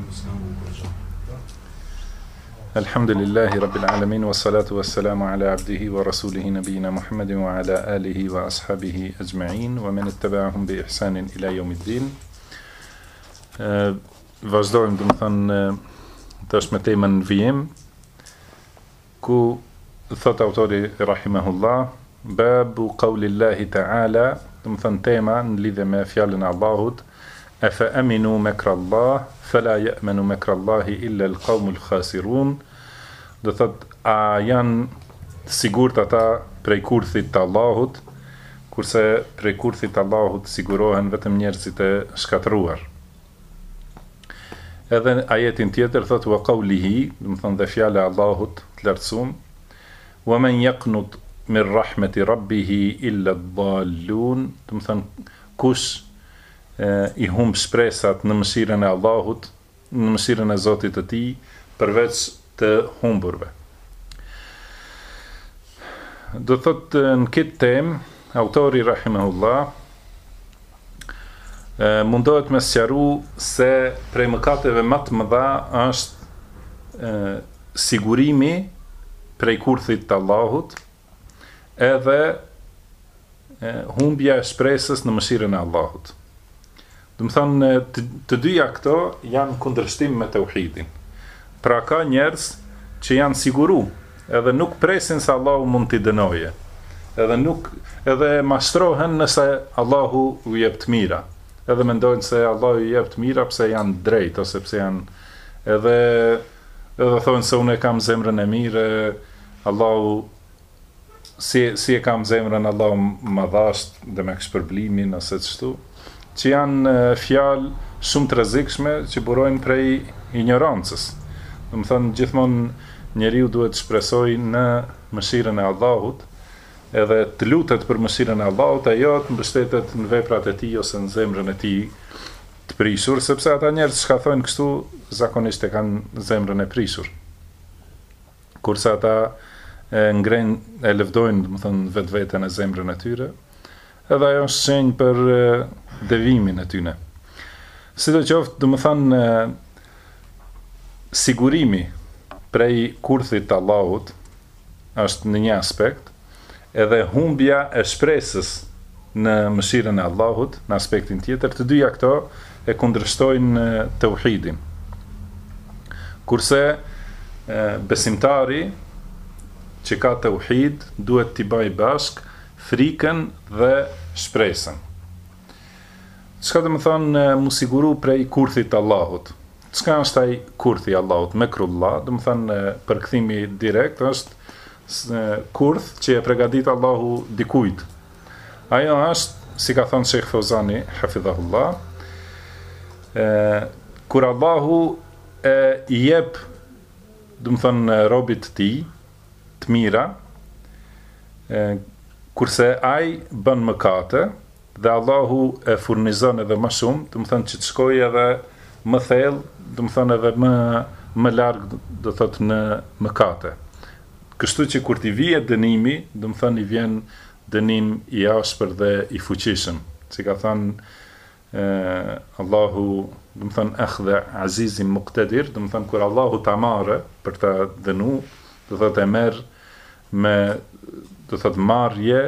Alhamdulillahi Rabbil Alamin wa salatu wa salamu ala abdihi wa rasulihi nabiyina Muhammadin wa ala alihi wa ashabihi ajma'in wa men ittaba'ahum bi ihsanin ila yawmiddin. Vazhdojmë, do të thënë, tash me temën vijim, ku thot autori rahimahullah, babu qawlillahi ta'ala, do të thënë tema në lidhje me fjalën e Allahut, afa aminu makrallah fala ya'manu makrallahi illa al-qawmul khasirun. Do thot, a janë sigurt ata prej kurthit të Allahut, kurse prej kurthit të Allahut sigurohen vetëm njerëzit e shkatëruar. Edhe ajetin tjetër thot wa qawlihi, do të thënë dhe fjala e Allahut të lartësuar, wa man yaqnut min rahmeti rabbih illa ad-dallun, do të thënë kush i humb shpresat në mëshirën e Allahut, në mëshirën e Zotit të tij, përveç të humburve. Do thot në këtë temë, autori rahimahullah mundohet me sqaru se prej mëkateve më të mëdha është sigurimi prej kurthit të Allahut, edhe humbja e shpresës në mëshirën e Allahut. Do të thonë, të dyja këto janë kundërshtim me tauhidin. Pra ka njerëz që janë siguru, edhe nuk presin se Allahu mund t'i dënoje, edhe mashtrohen nëse Allahu u jep të mira, edhe mendojnë se Allahu i jep të mira pse janë drejt, ose pse janë, edhe thonë se unë e kam zemrën e mirë, Allahu si e kam zemrën, Allahu më dhasht dhe me shpërblimin ose çështu, që janë fjalë shumë të rrezikshme që burojnë prej ignorancës. Do të thonë, gjithmonë njeriu duhet të shpresojë në mëshirën e Allahut, edhe të lutet për mëshirën e Allahut, e jo të mbështetet në veprat e tij ose në zemrën e tij të prishur, sepse ata njerëz që thonë kështu zakonisht e kanë zemrën e prishur. Kurse ata e lëvdojnë, do të thonë, vetveten e zemrën e tyre, edhe ajo është shenjë për devimin e tyre. Sidoqoftë, do të thonë, sigurimi prej kurthit të Allahut është në një aspekt, edhe humbja e shpresës në mëshirën e Allahut në aspektin tjetër. Të dyja këto e kundërshtojnë tauhidin. Kurse besimtari që ka tauhid duhet t'i bëjë bashk frikën dhe shpresën. Çka do të thonë mu siguru prej kurthit të Allahut? Çka është ai kurthi i Allahut? Mekrullah, do të thonë përkthimi direkt është kurth që e përgatit Allahu dikujt. Ajo është, si ka thënë Sheikh Fawzani hafidhahullah, kur Allahu i jep, do të thonë, robit të tij të mira, kurse ai bën mëkate dhe Allahu e furnizon edhe më shumë, do të thonë që të shkojë edhe më thellë, do të thonë edhe më larg, do thotë në mëkate. Kështu që kur t'i vije dënimi, do të thonë i vjen dënim i ashpër dhe i fuqishëm. Si ka thënë Allahu, do të thonë akhdha azizin muqtadir, do të thonë kur Allahu ta marrë për ta dënu, do thotë e merr me, do thotë, marrje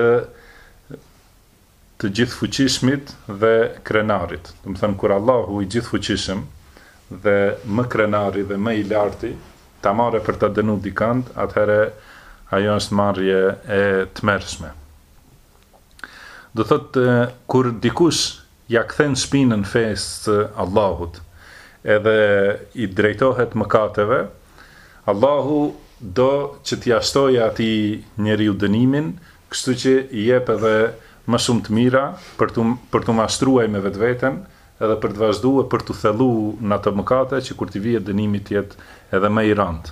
të gjithë fuqishmit dhe krenarit. Do të thënë, kur Allahu i gjithë fuqishëm dhe më krenari dhe më i larti ta marrë për ta dënu dikant, atëherë ajo është marrje e tmerrshme. Do thotë, kur dikush ja kthen shpinën fesë Allahut edhe i drejtohet mëkateve, Allahu do që t'ia shtojë atij njeriu dënimin, kështu që i jep edhe më shumë të mira për të mashtruar me vetveten, edhe për të vazhduar për të thelluar në ato mëkate që kur t'i vije dënimi të jetë edhe më i rëndë.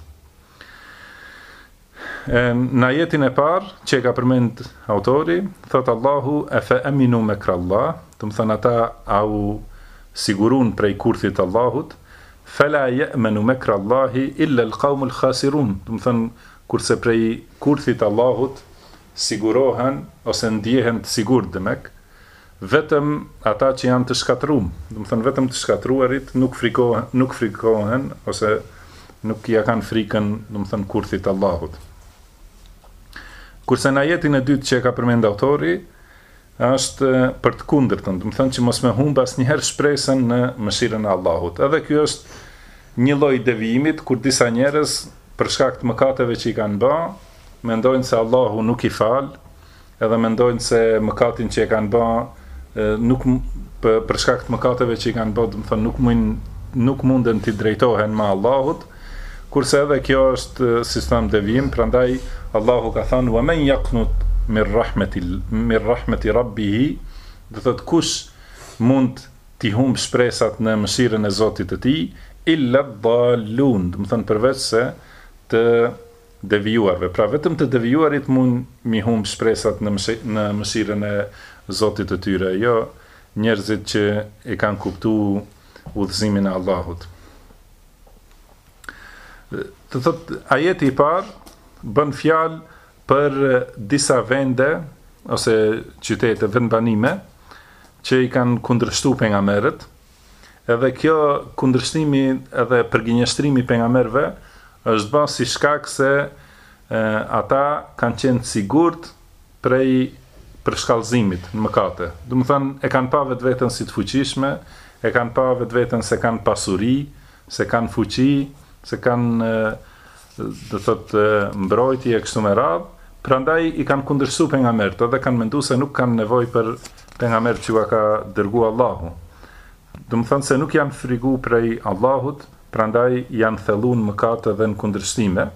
Në ajetin e parë që e ka përmend autori, thot Allahu afa aminu makrallah, do të thonë ata au sigurun prej kurthit të Allahut, fala ya'manu makrallahi illa al-qawmul khasirun, do të thonë kurse prej kurthit të Allahut sigurohen ose ndjehen të sigurt demek vetëm ata që janë të shkatëruar. Do të thënë vetëm të shkatëruarit nuk frikohen ose nuk ja kanë frikën, do të thënë kurthit Allahut. Kurse në ajetin e dytë që e ka përmend autori, është për të kundërtën, do të thënë që mos me humb asnjëherë shpresën në mëshirën e Allahut. Edhe ky është një lloj devijimit kur disa njerëz për shkak të mëkateve që i kanë bë, mendojnë se Allahu nuk i fal, edhe mendojnë se mëkatin që e kanë bë nuk për shkak të mëkateve që i kanë bë, do të thënë nuk munden të drejtohen me Allahut, kurse edhe kjo është sistem devijim, prandaj Allahu ka thënë wa man yaqnut mir rahmeti rabbihi, do thotë kush mund t'i humb shpresat në mëshirën e Zotit të tij, illa dallun, do të thënë përveç se të devijuarve. Pra vetëm të devijuarit mund mi humb shpresat në mëshirën e Zotit të tyre, jo njerëzit që e kanë kuptuar udhëzimin e Allahut. Të thotë ajeti i parë bën fjalë për disa vende ose qytete, vendbanime që i kanë kundërshtuar pejgamberët, edhe kjo kundërshtimi edhe përgjigjëstrimi i pejgamberëve është bërë si shkak se ata kanë qenë sigurt prej përshkallëzimit në mëkate. Do të thënë e kanë pa vetveten si të fuqishme, e kanë pa vetveten se kanë pasuri, se kanë fuqi, se kanë do thotë mbrojtje e kështu me radhë. Prandaj i kanë kundërshtuar pejgamberët dhe kanë menduar se nuk kanë nevojë për pejgamber që ka dërguar Allahu. Do të thënë se nuk janë frikuar prej Allahut, prandaj janë thelluar në mëkate dhe në kundërshtime.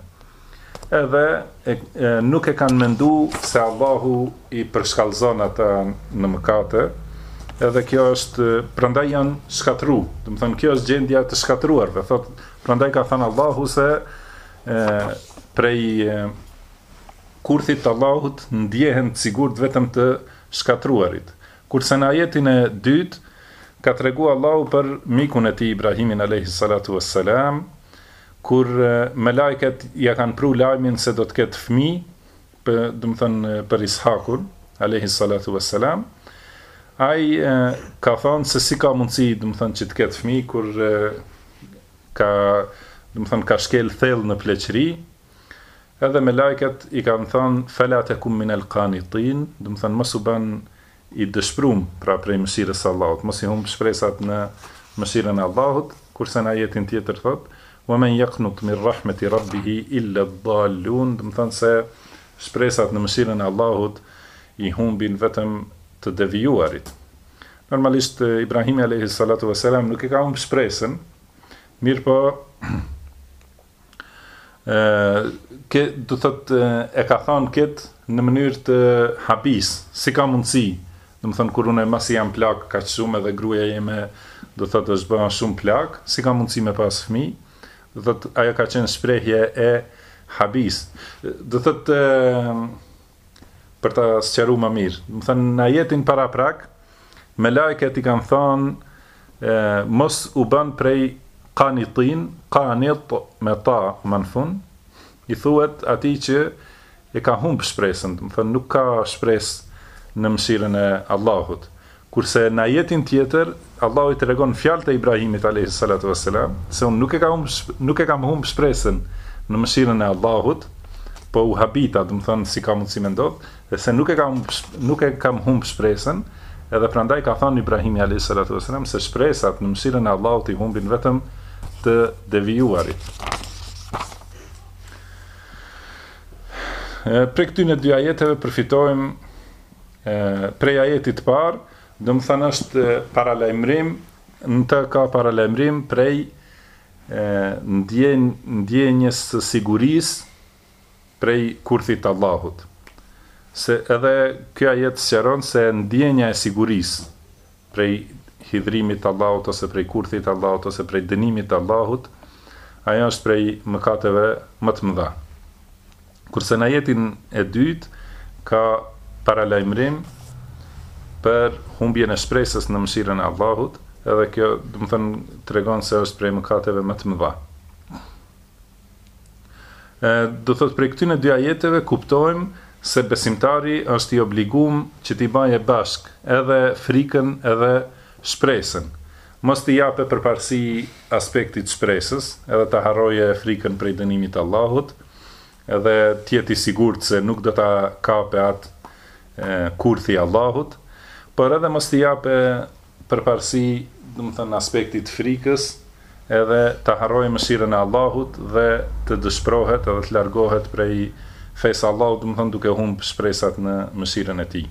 Edhe nuk e kanë menduar se Allahu i përshkallëzon ata në mëkate. Edhe kjo është, prandaj janë shkatëruar. Do të thënë kjo është gjendja e të shkatëruarve. Thotë, prandaj ka thënë Allahu se prej kurthit të Allahut ndjehen të sigurt vetëm të shkatruarit. Kurse në ajetin e dytë ka treguar Allahu për mikun e tij Ibrahimin alayhi salatu wassalam, kur me lajket ja kanë pru lajmin se do të ketë fëmijë, do të thënë për Ishakun alayhi salatu wassalam, ai ka thënë se si ka mundësi, do të thënë që të ketë fëmijë kur ka, do të thënë ka shkel thellë në pleqëri. Edhe me lajket i kanë thënë fala takum min al-qanitin, do të thënë mos u bën i dëshpëruar pra prej mëshirës së Allahut, mos i humb shpresat në mëshirën e Allahut, kurse në ajetin tjetër thotë wa man yaqnut min rahmeti rabbih illa ad-dallun, do të thënë se shpresat në mëshirën e Allahut i humbin vetëm të devijuarit. Normalisht Ibrahimi alayhi salatu wassalam nuk e ka humbur shpresën, mirë po do thotë e ka thënë këtë në mënyrë të habis, si ka mundësi. Do të thënë kur unë masi jam plak kaq shumë edhe gruaja jeme do thotë është bën shumë plak, si ka mundësi me pas fëmijë. Do thotë ajo ka qenë shprehje e habis. Do thotë për ta sqaruar më mirë. Do thënë në ajetin paraprak me lajket i kanë thënë mos u bën prej qanitin, qanit me ta manfun, i thuhet atij që e ka humb shpresën, do të thënë nuk ka shpresë në mëshirën e Allahut. Kurse në ajetin tjetër Allahu i tregon fjalët e Ibrahimit alayhi salatu wassalam se unë nuk e kam humb shpresën në mëshirën e Allahut, po u habita, do të thënë si ka mundësi me ndodh, dhe se nuk e kam humb shpresën, edhe prandaj ka thënë Ibrahimi alayhi salatu wassalam se shpresat në mëshirën e Allahut i humbin vetëm të devijuarit. Prej këtyne dy ajeteve përfitojmë prej ajetit parë, do më thënë është paralajmërim, në të ka paralajmërim prej ndjenjes së sigurisë prej kurthit Allahut. Se edhe kjo ajet sqaron se ndjenja e sigurisë prej hidhrimit Allahut ose prej kurthit Allahut ose prej dënimit Allahut, ajo është prej mëkateve më të mëdha. Kurse në ajetin e dytë ka paralajmërim për humbjen e shpresës në mëshirën e Allahut, edhe kjo do të thënë tregon se është prej mëkateve më të mëdha. Do thotë prej këtyne dy ajeteve kuptojmë se besimtari është i obliguar që t'i baje bashk edhe frikën edhe shpresën. Mos t'i jape përparësi aspektit shpresës, edhe ta harroje frikën prej dënimit të Allahut, edhe t'jeti sigurt se nuk do ta kape atë kurthi i Allahut, por edhe mos t'i jape përparësi, aspektit frikës, edhe ta harrojë mëshirën e Allahut dhe të dëshpërohet edhe të largohet prej fesë Allahut, duke humbë shpresat në mëshirën e tij.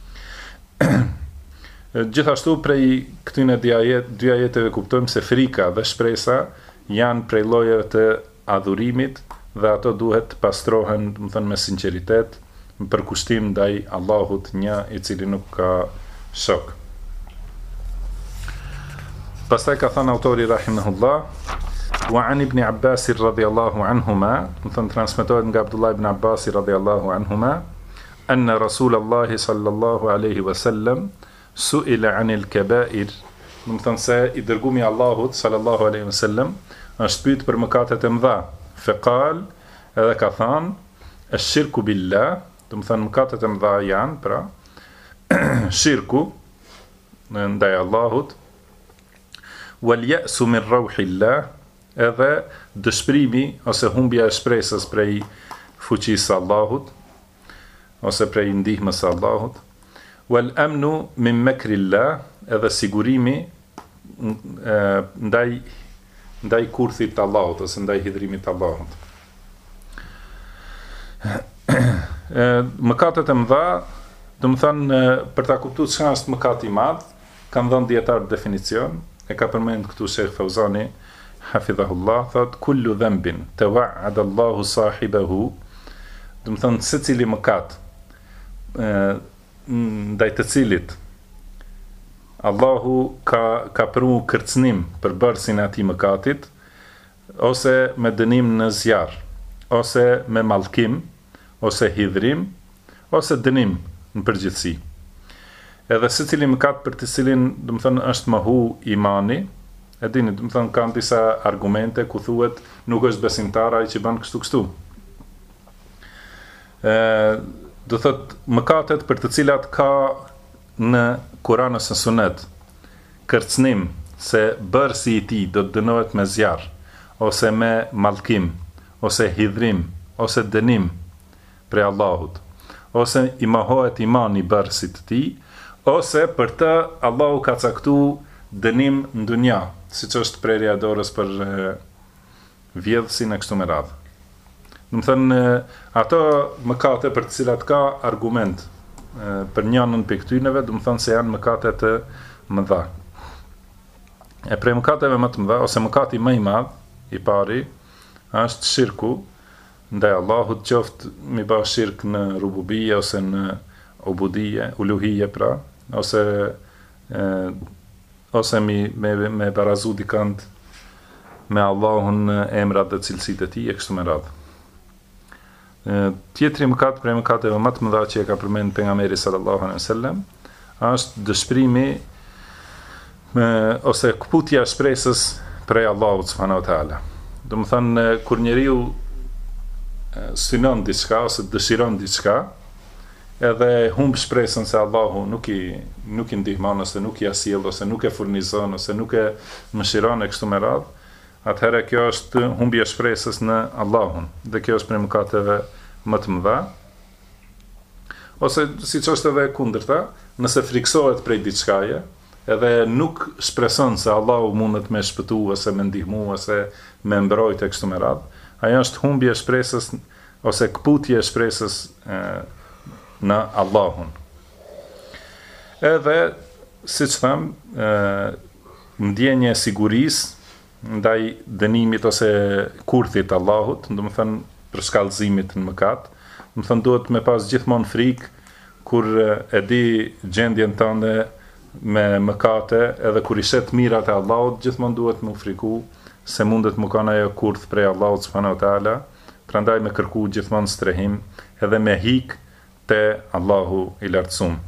Gjithashtu prej këtyre dy ajeteve kuptojmë se frika dhe shpresa janë prej llojeve të adhurimit dhe ato duhet të pastrohen, me sinqeritet, me përkushtim ndaj Allahut një i cili nuk ka shok. Pastaj ka thënë autori rahimahullah, wa an ibn Abbas radhiyallahu anhuma, transmetohet nga Abdullah ibn Abbas radhiyallahu anhuma, anna Rasulullah sallallahu alaihi wasallam su'ila anil kaba'ir, se i dërgumi Allahut sallallahu alaihi wasallam është pyet për mëkatet e mëdha. Faqal, edhe ka thënë, ash-shirku billah, mëkatet e mëdha janë pra shirku ndaj Allahut, wal ya'su min rauhillah, edhe dëshpërimi ose humbja e shpresës prej fuqisë së Allahut ose prej ndihmës së Allahut, wal amnu min makrillah, edhe sigurimi ndaj kurthit të Allahut ose ndaj hidhrimit të Allahut. Mëkatet e mëdha, për ta kuptuar çka është mëkat i madh, kanë dhënë dietar definicion, e ka përmend këtu Sheikh Fauzani hafidhahullah, thot kullu dhanbin tawa'ada Allahu sahibahu, secili mëkat ndaj të cilit Allahu ka pranu kërcënim për bërësin e atij mëkatit, ose me dënim në zjarr, ose me mallkim, ose hidhrim, ose dënim në përgjithësi. Edhe secili mëkat për të cilin, është mohu imani, e dini, kanë disa argumente ku thuhet nuk është besimtar ai që bën kështu. Do thot mëkatet për të cilat ka në Kur'an ose Sunet kërcënim se bërësi i tij do të dënohet me zjarr, ose me mallkim, ose hidhrim, ose dënim prej Allahut, ose i mohohet imani bërësit të tij, ose për të Allahu ka caktuar dënim në dunja, siç është prerja e dorës për vjedhsin e kështu me radhë. Ato mëkate për të cilat ka argument për njënën për këtyneve, se janë mëkate të mëdha. E prej mëkateve më të mëdha, ose mëkati më i madh, i pari, është shirku ndaj Allahut, qoftë mi bë shirk në rububie ose në ubudie, uluhie pra, ose me barazu dikant me Allahun në emrat dhe cilësitë e tij e kështu me radhë. Tjetri mëkat prej mëkateve më të mëdha që e ka përmend pejgamberi sallallahu alaihi wasallam është dëshpërimi ose kputja e shpresës prej Allahut subhanahu wa taala. Do kur njeriu synon diçka ose dëshiron diçka, edhe humb shpresën se Allahu nuk i ndihmon ose nuk i sjell ose nuk e furnizon ose nuk e mëshiron e kështu me radhë, atëherë kjo është humbje shpresës në Allahun, dhe kjo është prej mëkateve më të mëdha. Ose siç është edhe kundërta, nëse friksohet prej diçkaje, edhe nuk shpreson se Allahu mundet me shpëtu ose me ndihmu ose me mbrojtë e kështu me radhë, ajo është humbje shpresës ose kputje shpresës në Allahun. Edhe siç tham, ndjenje sigurisë ndaj dënimit ose kurthit Allahut, për shkallëzimit në mëkat, duhet me pas gjithmonë frikë kur e di gjendjen tënde me mëkate, edhe kur i shet mirat e Allahut, gjithmonë duhet më friku se mundet më kanë ajo kurth prej Allahut subhanahu wa taala, prandaj me kërku gjithmonë strehim edhe me hik te Allahu i lartësuar.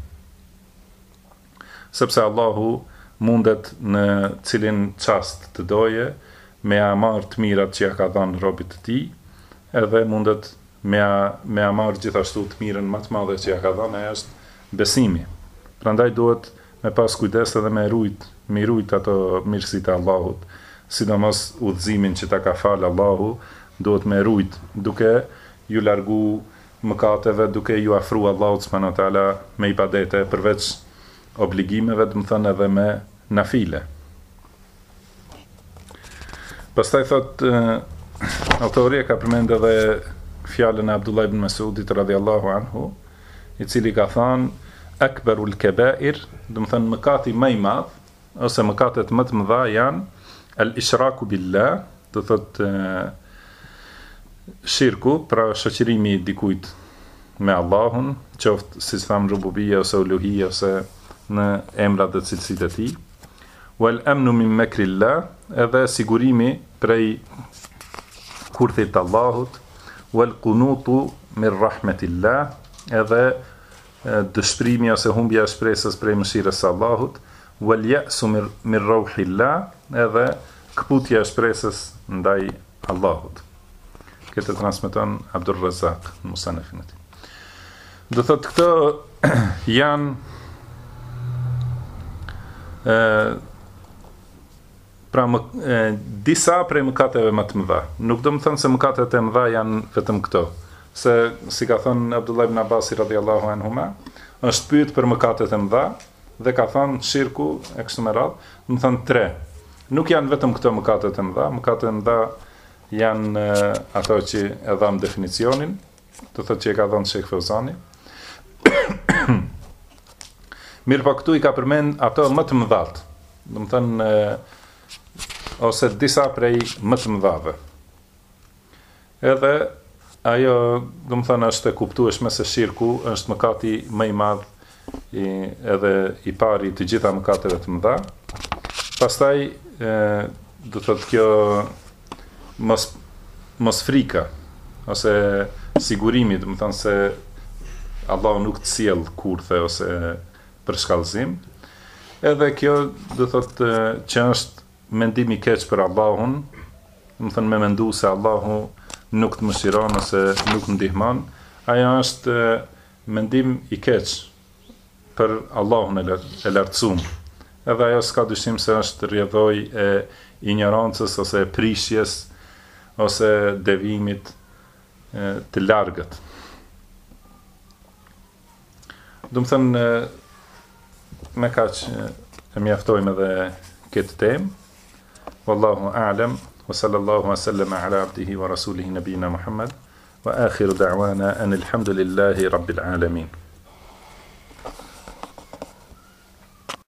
Sepse Allahu mundet në cilin çast të doje me marrë të mirat që ja ka dhënë robit të tij, edhe mundet me marrë gjithashtu të mirën më të madhe që ja ka dhënë, ajo është besimi. Prandaj duhet me pas kujdes edhe me rujt ato mirësitë e Allahut, sidomos udhëzimin që ta ka falë Allahu, duhet me rujt duke ju largu mëkateve, duke ju afru Allahut subhanahu wa taala me ibadete përveç obligimeve, do të thënë edhe me nafile. Pastaj thot autori ka përmend edhe fjalën e Abdullah ibn Mas'udit radhiyallahu anhu, i cili ka thënë akbarul kabair, do të thënë mëkati më i madh ose mëkatet më të mëdha janë al-ishraku billah, do thot shirku, pra shoqërimi i dikujt me Allahun, qoftë si tham rububia ose uluhia ose në emrat dhe cilësitë e tij. Wal amnu min makrillah, edhe sigurimi prej kurthit të Allahut. Wal qunutu min rahmatillah, edhe dëshpërimi ose humbja e shpresës prej mëshirës së Allahut. Wal ya'su min rauhillah, edhe kputja e shpresës ndaj Allahut. Këtë transmeton Abdur Razzaq në Musannafin e tij. Do thotë këto janë disa prej mëkateve më të mëdha. Nuk do të thënë se mëkatet e mëdha janë vetëm këto. Se si ka thënë Abdullah ibn Abbas radhiyallahu anhuma, është pyet për mëkatet e mëdha dhe ka thënë shirku e kështu me radhë, do të thënë 3. Nuk janë vetëm këto mëkatet e mëdha, mëkatet e mëdha janë ato që e dham definicionin, do thotë që e ka dhënë Sheikh Fauzani. Mirë po këtu i ka përmend ato më të mëdhat, do të thënë ose disa prej më të mëdhave. Edhe ajo, do të thënë, është e kuptueshme se shirku është mëkati më i madh edhe i pari të gjitha mëkateve të mëdha. Pastaj do thotë kjo mos frika ose sigurimi, do të thënë se Allahu nuk të sjell kurthe ose për shkallëzim. Edhe kjo do thotë që është mendim i keq për Allahun, do të thënë me mendu se Allahu nuk të mëshiron ose nuk të ndihmon, ajo është mendim i keq për Allahun e lartësuar. Edhe ajo s'ka dyshim se është rrjedhoj e ignorancës ose prishjes ose devimit të largët. Do të thënë me kaq e mjaftojmë edhe këtë temë. Wallahu a'lam, wa sallallahu wa sallama ala abdihi wa rasulihi nabiyina Muhammad, wa akhiru da'wana anil hamdulillahi rabbil alamin.